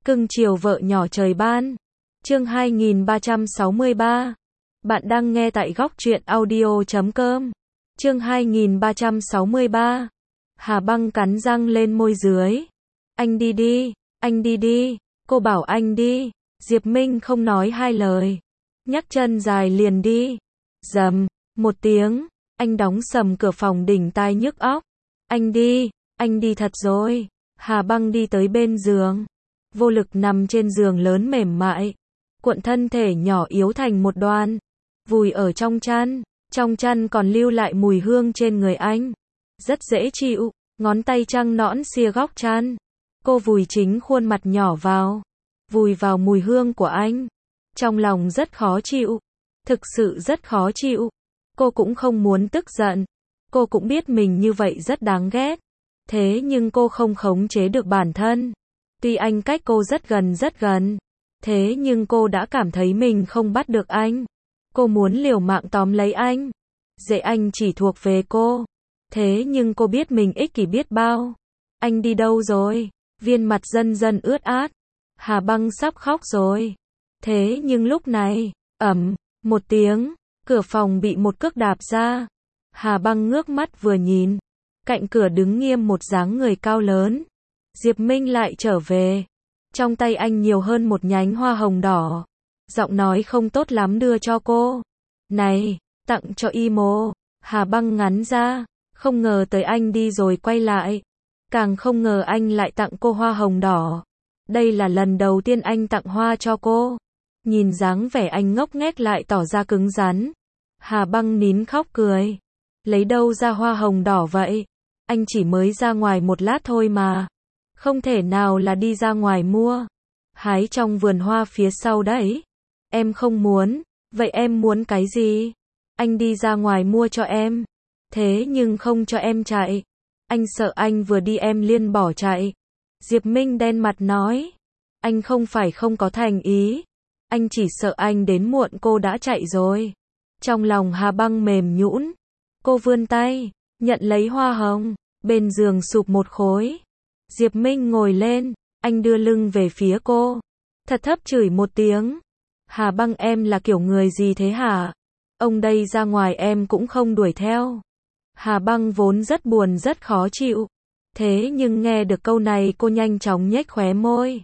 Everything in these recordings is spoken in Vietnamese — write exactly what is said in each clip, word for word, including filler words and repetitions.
Cưng chiều vợ nhỏ trời ban. Chương hai nghìn ba trăm sáu mươi ba. Bạn đang nghe tại góc truyện audio chấm com. Chương hai nghìn ba trăm sáu mươi ba. Hà Băng cắn răng lên môi dưới. Anh đi đi, anh đi đi, cô bảo anh đi. Diệp Minh không nói hai lời. Nhắc chân dài liền đi. Rầm, một tiếng, anh đóng sầm cửa phòng đỉnh tai nhức óc. Anh đi, anh đi thật rồi. Hà Băng đi tới bên giường. Vô lực nằm trên giường lớn mềm mại. Cuộn thân thể nhỏ yếu thành một đoàn. Vùi ở trong chăn. Trong chăn còn lưu lại mùi hương trên người anh. Rất dễ chịu. Ngón tay trắng nõn xìa góc chăn. Cô vùi chính khuôn mặt nhỏ vào. Vùi vào mùi hương của anh. Trong lòng rất khó chịu. Thực sự rất khó chịu. Cô cũng không muốn tức giận. Cô cũng biết mình như vậy rất đáng ghét. Thế nhưng cô không khống chế được bản thân. Tuy anh cách cô rất gần rất gần. Thế nhưng cô đã cảm thấy mình không bắt được anh. Cô muốn liều mạng tóm lấy anh. Dễ anh chỉ thuộc về cô. Thế nhưng cô biết mình ích kỷ biết bao. Anh đi đâu rồi? Viên mặt dần dần ướt át. Hà Băng sắp khóc rồi. Thế nhưng lúc này, ầm, một tiếng, cửa phòng bị một cước đạp ra. Hà Băng ngước mắt vừa nhìn. Cạnh cửa đứng nghiêm một dáng người cao lớn. Diệp Minh lại trở về. Trong tay anh nhiều hơn một nhánh hoa hồng đỏ. Giọng nói không tốt lắm đưa cho cô. Này, tặng cho Imo. Hà Băng ngắn ra. Không ngờ tới anh đi rồi quay lại. Càng không ngờ anh lại tặng cô hoa hồng đỏ. Đây là lần đầu tiên anh tặng hoa cho cô. Nhìn dáng vẻ anh ngốc nghếch lại tỏ ra cứng rắn. Hà Băng nín khóc cười. Lấy đâu ra hoa hồng đỏ vậy? Anh chỉ mới ra ngoài một lát thôi mà. Không thể nào là đi ra ngoài mua. Hái trong vườn hoa phía sau đấy. Em không muốn. Vậy em muốn cái gì? Anh đi ra ngoài mua cho em. Thế nhưng không cho em chạy. Anh sợ anh vừa đi em liền bỏ chạy. Diệp Minh đen mặt nói. Anh không phải không có thành ý. Anh chỉ sợ anh đến muộn cô đã chạy rồi. Trong lòng Hà Băng mềm nhũn. Cô vươn tay, nhận lấy hoa hồng. Bên giường sụp một khối. Diệp Minh ngồi lên. Anh đưa lưng về phía cô. Thật thấp chửi một tiếng. Hà Băng em là kiểu người gì thế hả? Ông đây ra ngoài em cũng không đuổi theo. Hà Băng vốn rất buồn rất khó chịu. Thế nhưng nghe được câu này cô nhanh chóng nhếch khóe môi.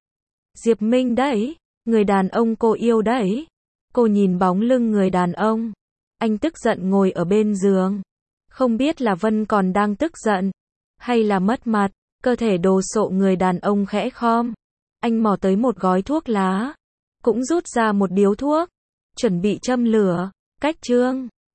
Diệp Minh đấy. Người đàn ông cô yêu đấy. Cô nhìn bóng lưng người đàn ông. Anh tức giận ngồi ở bên giường. Không biết là Vân còn đang tức giận. Hay là mất mặt. Cơ thể đồ sộ người đàn ông khẽ khom. Anh mò tới một gói thuốc lá. Cũng rút ra một điếu thuốc. Chuẩn bị châm lửa. Cách chương.